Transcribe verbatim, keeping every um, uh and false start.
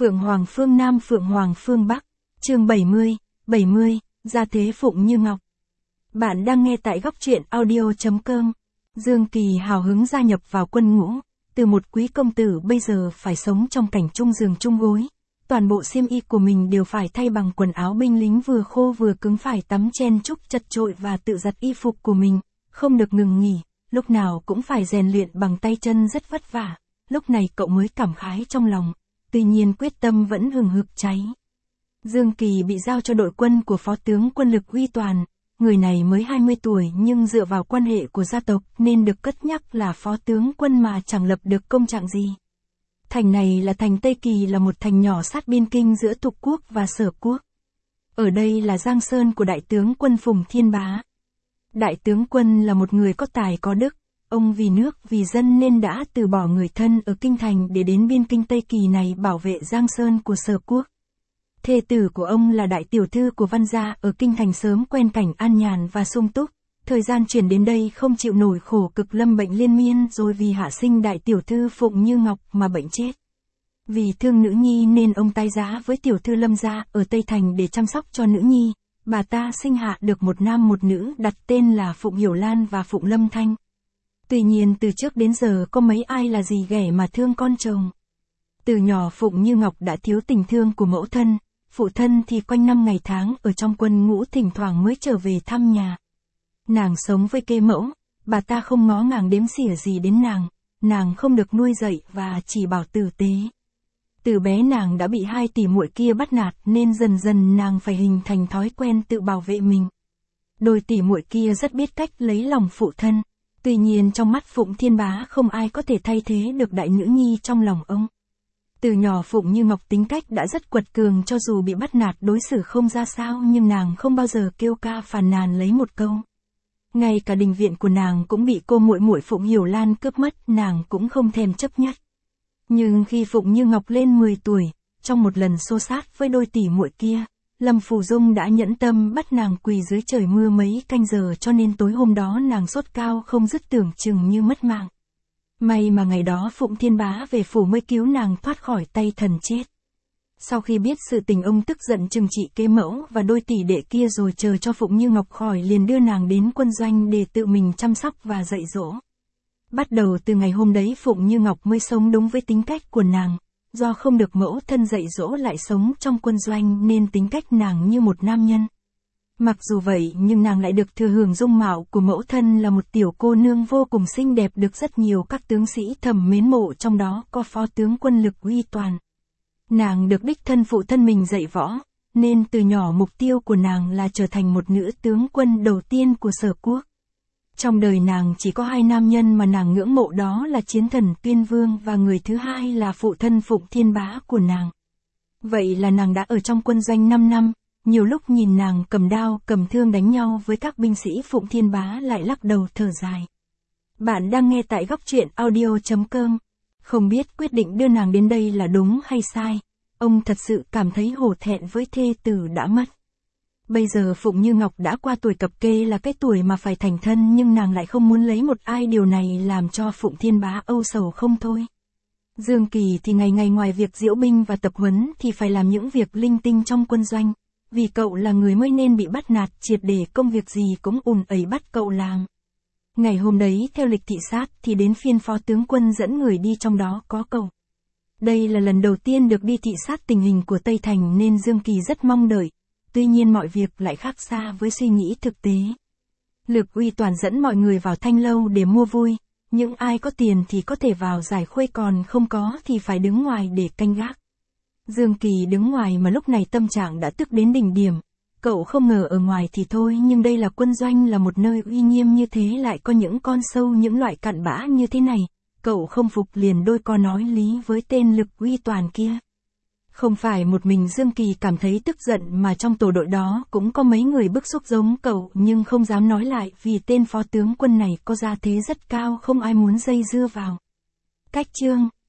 Phượng Hoàng phương Nam Phượng Hoàng phương Bắc, chương bảy mươi, bảy mươi, gia thế Phụng Như Ngọc. Bạn đang nghe tại góc truyện audio chấm com. Dương Kỳ hào hứng gia nhập vào quân ngũ, từ một quý công tử bây giờ phải sống trong cảnh chung giường chung gối. Toàn bộ xiêm y của mình đều phải thay bằng quần áo binh lính vừa khô vừa cứng, phải tắm chen chúc chật chội và tự giặt y phục của mình, không được ngừng nghỉ, lúc nào cũng phải rèn luyện bằng tay chân rất vất vả. Lúc này cậu mới cảm khái trong lòng, tuy nhiên quyết tâm vẫn hừng hực cháy. Dương Kỳ bị giao cho đội quân của phó tướng quân Lực Uy Toàn, người này mới hai mươi tuổi nhưng dựa vào quan hệ của gia tộc nên được cất nhắc là phó tướng quân mà chẳng lập được công trạng gì. Thành này là thành Tây Kỳ, là một thành nhỏ sát biên kinh giữa Thục quốc và Sở quốc. Ở đây là giang sơn của đại tướng quân Phùng Thiên Bá. Đại tướng quân là một người có tài có đức, ông vì nước vì dân nên đã từ bỏ người thân ở kinh thành để đến biên kinh Tây Kỳ này bảo vệ giang sơn của Sở quốc. Thê tử của ông là đại tiểu thư của Văn gia ở kinh thành, sớm quen cảnh an nhàn và sung túc, thời gian chuyển đến đây không chịu nổi khổ cực lâm bệnh liên miên, rồi vì hạ sinh đại tiểu thư Phụng Như Ngọc mà bệnh chết. Vì thương nữ nhi nên ông tái giá với tiểu thư Lâm gia ở Tây Thành để chăm sóc cho nữ nhi. Bà ta sinh hạ được một nam một nữ, đặt tên là Phụng Hiểu Lan và Phụng Lâm Thanh. Tuy nhiên từ trước đến giờ có mấy ai là gì ghẻ mà thương con chồng. Từ nhỏ Phụng Như Ngọc đã thiếu tình thương của mẫu thân, phụ thân thì quanh năm ngày tháng ở trong quân ngũ, thỉnh thoảng mới trở về thăm nhà. Nàng sống với kê mẫu, bà ta không ngó ngàng đếm xỉa gì đến nàng, nàng không được nuôi dạy và chỉ bảo tử tế. Từ bé nàng đã bị hai tỷ muội kia bắt nạt nên dần dần nàng phải hình thành thói quen tự bảo vệ mình. Đôi tỷ muội kia rất biết cách lấy lòng phụ thân, tuy nhiên trong mắt Phụng Thiên Bá không ai có thể thay thế được đại nữ nhi trong lòng ông. Từ nhỏ Phụng Như Ngọc tính cách đã rất quật cường, cho dù bị bắt nạt đối xử không ra sao nhưng nàng không bao giờ kêu ca phàn nàn lấy một câu. Ngay cả đình viện của nàng cũng bị cô muội muội Phụng Hiểu Lan cướp mất, nàng cũng không thèm chấp nhất. Nhưng khi Phụng Như Ngọc lên mười tuổi, trong một lần xô xát với đôi tỷ muội kia, Lâm Phù Dung đã nhẫn tâm bắt nàng quỳ dưới trời mưa mấy canh giờ, cho nên tối hôm đó nàng sốt cao không dứt, tưởng chừng như mất mạng. May mà ngày đó Phụng Thiên Bá về phủ mới cứu nàng thoát khỏi tay thần chết. Sau khi biết sự tình, ông tức giận trừng trị kế mẫu và đôi tỷ đệ kia, rồi chờ cho Phụng Như Ngọc khỏi liền đưa nàng đến quân doanh để tự mình chăm sóc và dạy dỗ. Bắt đầu từ ngày hôm đấy Phụng Như Ngọc mới sống đúng với tính cách của nàng, do không được mẫu thân dạy dỗ lại sống trong quân doanh nên tính cách nàng như một nam nhân. Mặc dù vậy nhưng nàng lại được thừa hưởng dung mạo của mẫu thân, là một tiểu cô nương vô cùng xinh đẹp, được rất nhiều các tướng sĩ thầm mến mộ, trong đó có phó tướng quân Lực Uy Toàn. Nàng được đích thân phụ thân mình dạy võ, nên từ nhỏ mục tiêu của nàng là trở thành một nữ tướng quân đầu tiên của Sở quốc. Trong đời nàng chỉ có hai nam nhân mà nàng ngưỡng mộ, đó là chiến thần Tuyên Vương và người thứ hai là phụ thân Phụng Thiên Bá của nàng. Vậy là nàng đã ở trong quân doanh năm năm, nhiều lúc nhìn nàng cầm đao cầm thương đánh nhau với các binh sĩ, Phụng Thiên Bá lại lắc đầu thở dài. Bạn đang nghe tại góc truyện audio chấm com. Không biết quyết định đưa nàng đến đây là đúng hay sai, ông thật sự cảm thấy hổ thẹn với thê tử đã mất. Bây giờ Phụng Như Ngọc đã qua tuổi cập kê, là cái tuổi mà phải thành thân, nhưng nàng lại không muốn lấy một ai, điều này làm cho Phụng Thiên Bá âu sầu không thôi. Dương Kỳ thì ngày ngày ngoài việc diễu binh và tập huấn thì phải làm những việc linh tinh trong quân doanh, vì cậu là người mới nên bị bắt nạt triệt để, công việc gì cũng ùn ẩy bắt cậu làm. Ngày hôm đấy theo lịch thị sát thì đến phiên phó tướng quân dẫn người đi, trong đó có cậu. Đây là lần đầu tiên được đi thị sát tình hình của Tây Thành nên Dương Kỳ rất mong đợi. Tuy nhiên mọi việc lại khác xa với suy nghĩ thực tế. Lực Uy Toàn dẫn mọi người vào Thanh lâu để mua vui, những ai có tiền thì có thể vào giải khuây, còn không có thì phải đứng ngoài để canh gác. Dương Kỳ đứng ngoài mà lúc này tâm trạng đã tức đến đỉnh điểm. Cậu không ngờ ở ngoài thì thôi, nhưng đây là quân doanh, là một nơi uy nghiêm như thế, lại có những con sâu, những loại cặn bã như thế này. Cậu không phục liền đôi co nói lý với tên Lực Uy Toàn kia. Không phải một mình Dương Kỳ cảm thấy tức giận mà trong tổ đội đó cũng có mấy người bức xúc giống cậu, nhưng không dám nói lại vì tên phó tướng quân này có gia thế rất cao, không ai muốn dây dưa vào. Cách chương